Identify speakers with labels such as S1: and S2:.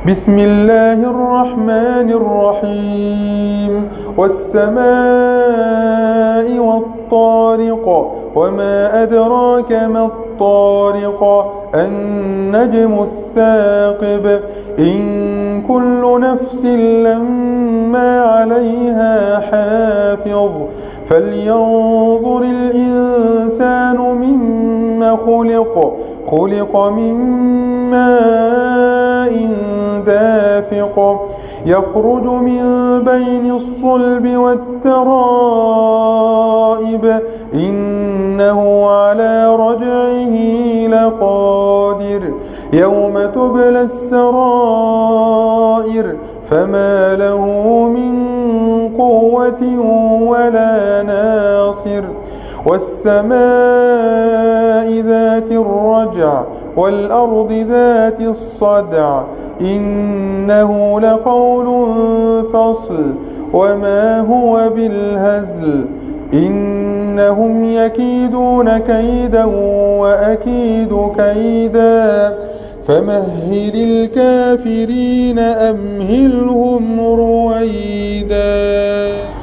S1: بسم الله الرحمن الرحيم والسماء والطارق وما أدراك ما الطارق النجم الثاقب إن كل نفس لما عليها حافظ فلينظر الإنسان مما خلق من ماء دافق يخرج من بين الصلب والترائب إنه على رجعه لقادر يوم تبلى السرائر فما له من قوة ولا ناصر والسماء ذات الرجع والأرض ذات الصدع إنه لقول فصل وما هو بالهزل إنهم يكيدون كيدا وأكيد كيدا فمهل الكافرين أمهلهم رويدا.